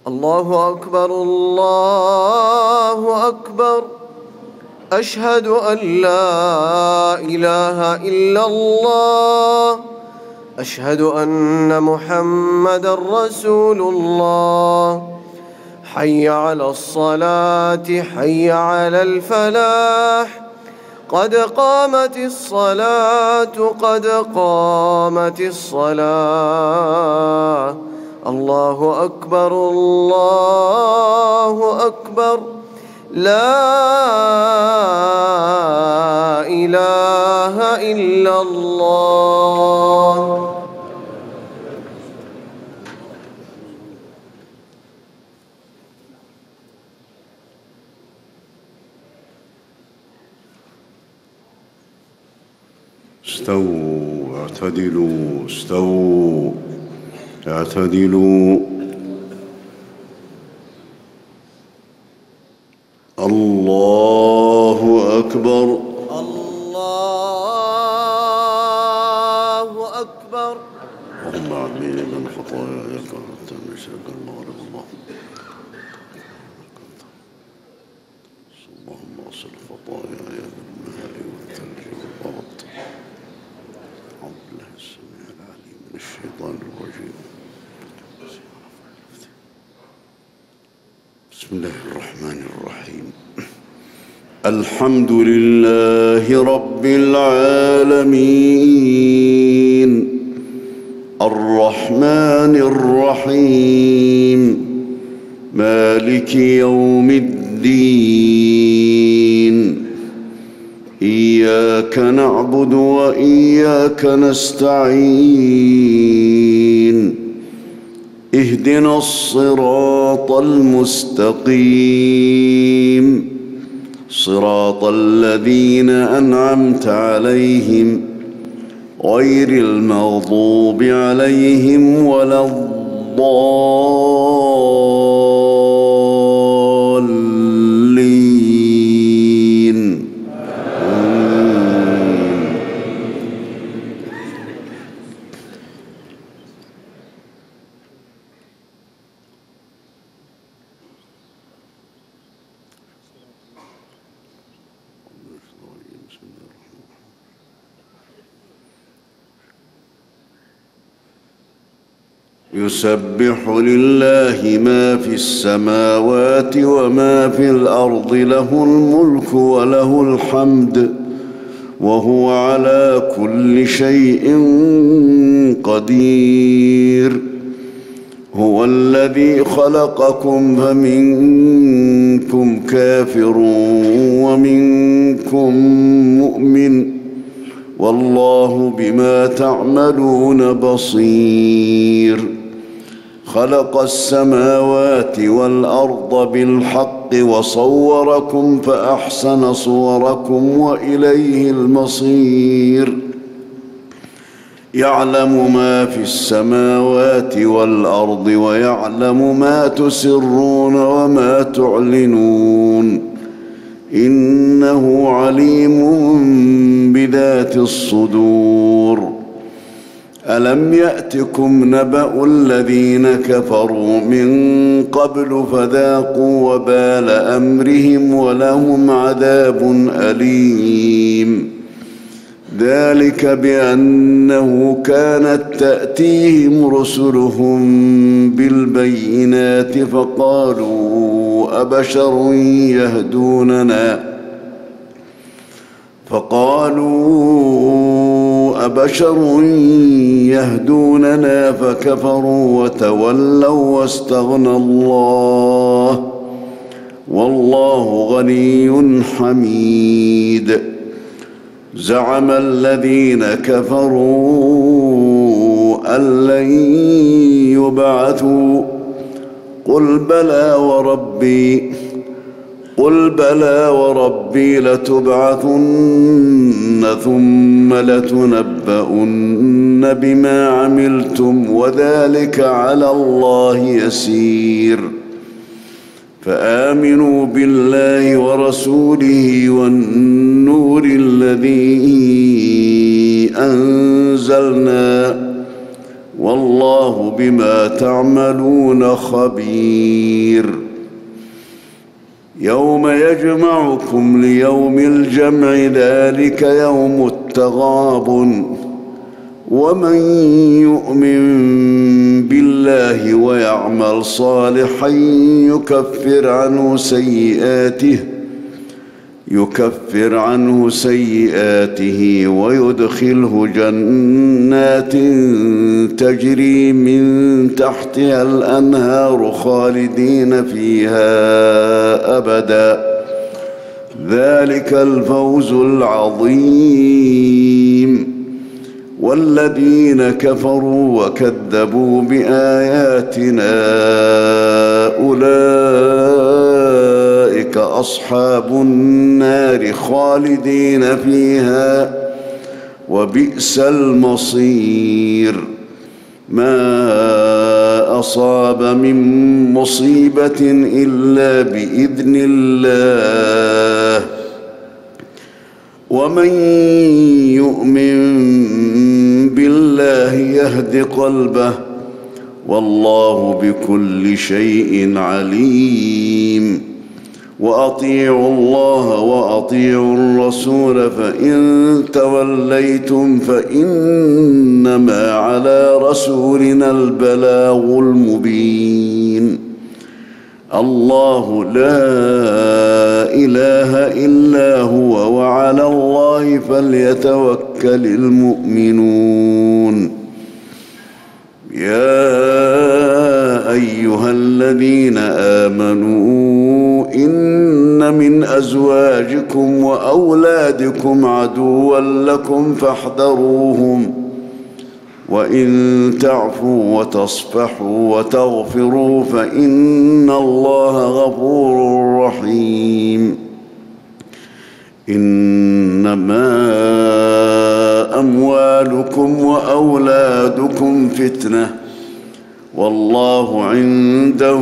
الله أكبر الله أكبر. أشهد أن لا إله إلا الله. أشهد أن محمدًا رسول الله. حي على الصلاة حي على الفلاح. قد قامت الصلاة قد قامت الصلاة. الله أكبر الله أكبر. لا إله إلا الله. استووا اعتدلوا استووا اعتدلوا. الله أكبر الله أكبر. اللهم عمين من خطاياك حتى نشهد المغرب. اللهم اغسل خطاياي بالماء والثلج والبرد. أعوذ بالله السميع العليم من الشيطان الرجيم. بسم الله الرحمن الرحيم. الحمد لله رب العالمين الرحمن الرحيم مالك يوم الدين. إياك نعبد وإياك نستعين. اهدنا الصراط المستقيم صراط الذين أنعمت عليهم غير المغضوب عليهم ولا الضالين. يسبح لله ما في السماوات وما في الأرض له الملك وله الحمد وهو على كل شيء قدير. هو الذي خلقكم فمنكم كافر ومنكم مؤمن والله بما تعملون بصير. خلق السماوات والأرض بالحق وصوركم فأحسن صوركم وإليه المصير. يعلم ما في السماوات والأرض ويعلم ما تسرون وما تعلنون إنه عليم بذات الصدور. ألم يأتكم نبأ الذين كفروا من قبل فذاقوا وبال أمرهم ولهم عذاب أليم. ذلك بأنه كانت تأتيهم رسلهم بالبينات فقالوا أبشر يهدوننا فكفروا وتولوا واستغنى الله والله غني حميد. زعم الذين كفروا أن لن يبعثوا قل بلى وربي لتبعثن ثم لتنبؤن بما عملتم وذلك على الله يسير. فآمنوا بالله ورسوله والنور الذي أنزلنا والله بما تعملون خبير. يوم يجمعكم ليوم الجمع ذلك يوم التغابن. ومن يؤمن بالله ويعمل صالحا يكفر عنه سيئاته ويدخله جنات تجري من تحتها الأنهار خالدين فيها أبدا. ذلك الفوز العظيم. والذين كفروا وكذبوا بآياتنا أولئك أصحاب النار خالدين فيها وبئس المصير. ما أصاب من مصيبة إلا بإذن الله. ومن يؤمن بالله يهد قلبه والله بكل شيء عليم. وأطيعوا الله وأطيعوا الرسول فإن توليتم فإنما على رسولنا البلاغ المبين. الله لا إله إلا هو وعلى الله فليتوكل المؤمنون. يا أيها الذين آمنوا إن من أزواجكم وأولادكم عدوا لكم فاحذروهم. وإن تعفوا وتصفحوا وتغفروا فإن الله غفور رحيم. إنما أموالكم وأولادكم فتنة والله عنده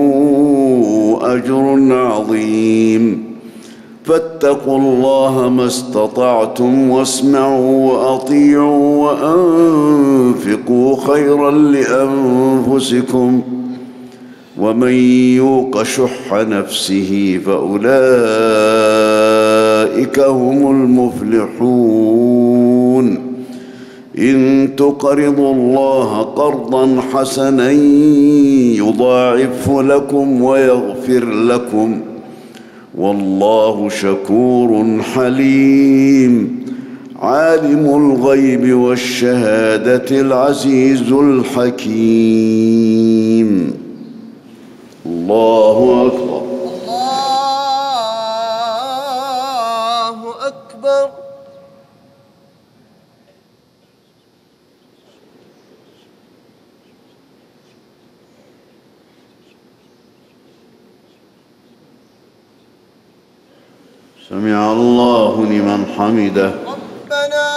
أجر عظيم. فاتقوا الله ما استطعتم واسمعوا وأطيعوا وأنفقوا خيرا لأنفسكم ومن يوق شح نفسه فأولئك هم المفلحون. إن تقرضوا الله قرضا حسنا يضاعفه لكم ويغفر لكم والله شكور حليم. عالم الغيب والشهادة العزيز الحكيم. الله أكبر. الله أكبر. سمع الله لمن حمده. ربنا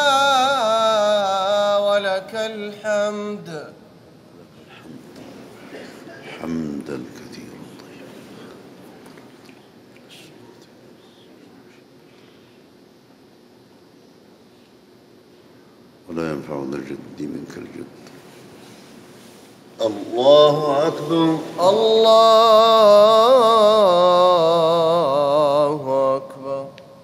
ولك الحمد. حمدا كثيرا طيبا. ولا ينفع ذا الجد منك الجد. الله أكبر. الله أكبر.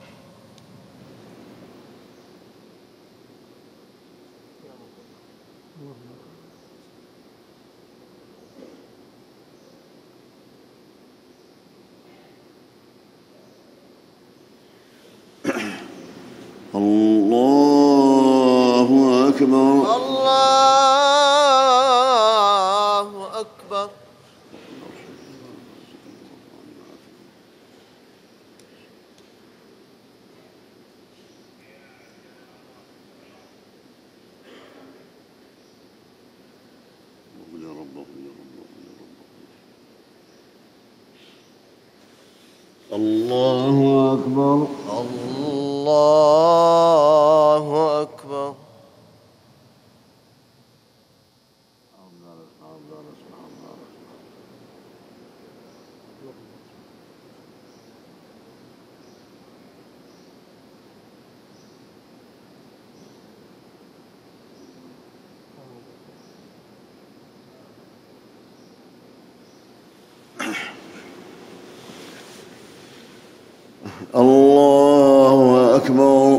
الله أكبر. الله أكبر. يا رب يا رب يا رب. الله أكبر. الله أكبر. الله أكبر.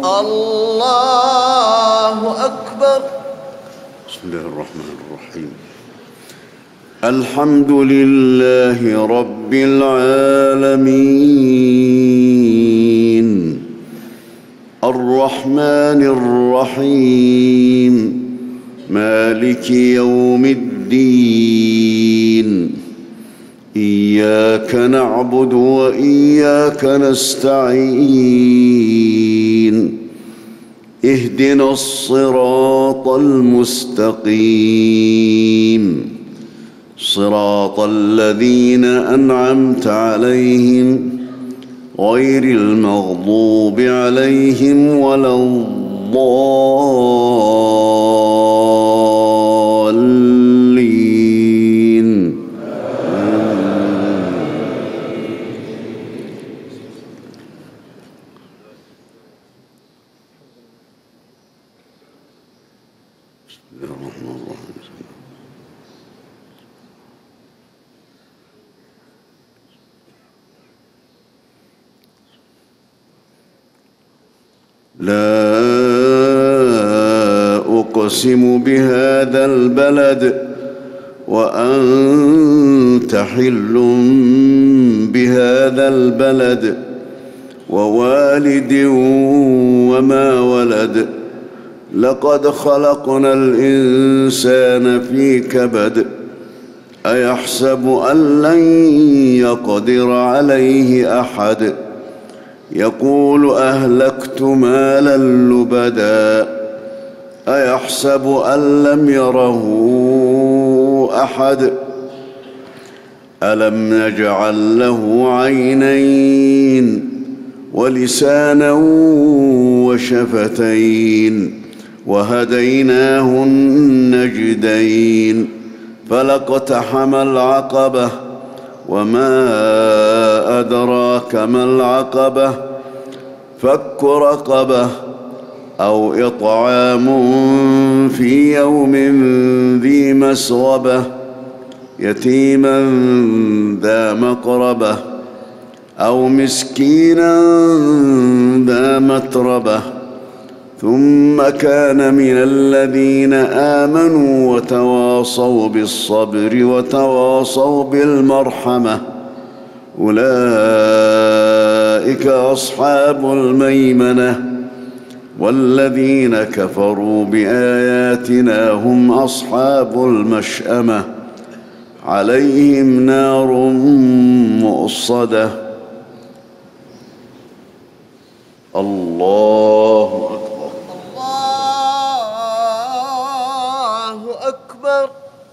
الله أكبر. بسم الله الرحمن الرحيم. الحمد لله رب العالمين الرحمن الرحيم مالك يوم الدين إياك نعبد وإياك نستعين اهدنا الصراط المستقيم صراط الذين أنعمت عليهم غير المغضوب عليهم ولا الضالين. بسم الله الرحمن الرحيم. لا أقسم بهذا البلد وأنت حل بهذا البلد ووالد وما ولد لقد خلقنا الإنسان في كبد أيحسب أن لن يقدر عليه أحد يقول أهلكت مالا لبدا أيحسب أن لم يره أحد ألم نجعل له عينين ولسانا وشفتين وهديناه النجدين فلاقتحم العقبة وما أدراك ما العقبة فك رقبة أو إطعام في يوم ذي مسغبة يتيما ذا مقربة أو مسكينا ذا متربة ثم كان من الذين آمنوا وتواصوا بالصبر وتواصوا بالمرحمة أولئك أصحاب الميمنة والذين كفروا بآياتنا هم أصحاب المشأمة عليهم نار مؤصدة. الله أكبر. الله أكبر.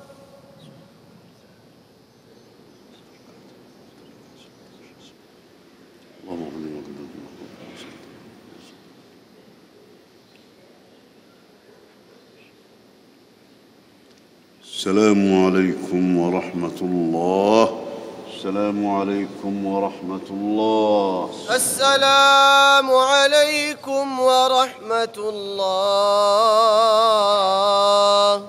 السلام عليكم ورحمة الله. السلام عليكم ورحمة الله. السلام عليكم ورحمة الله.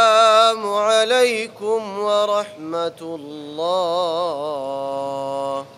السلام عليكم ورحمة الله.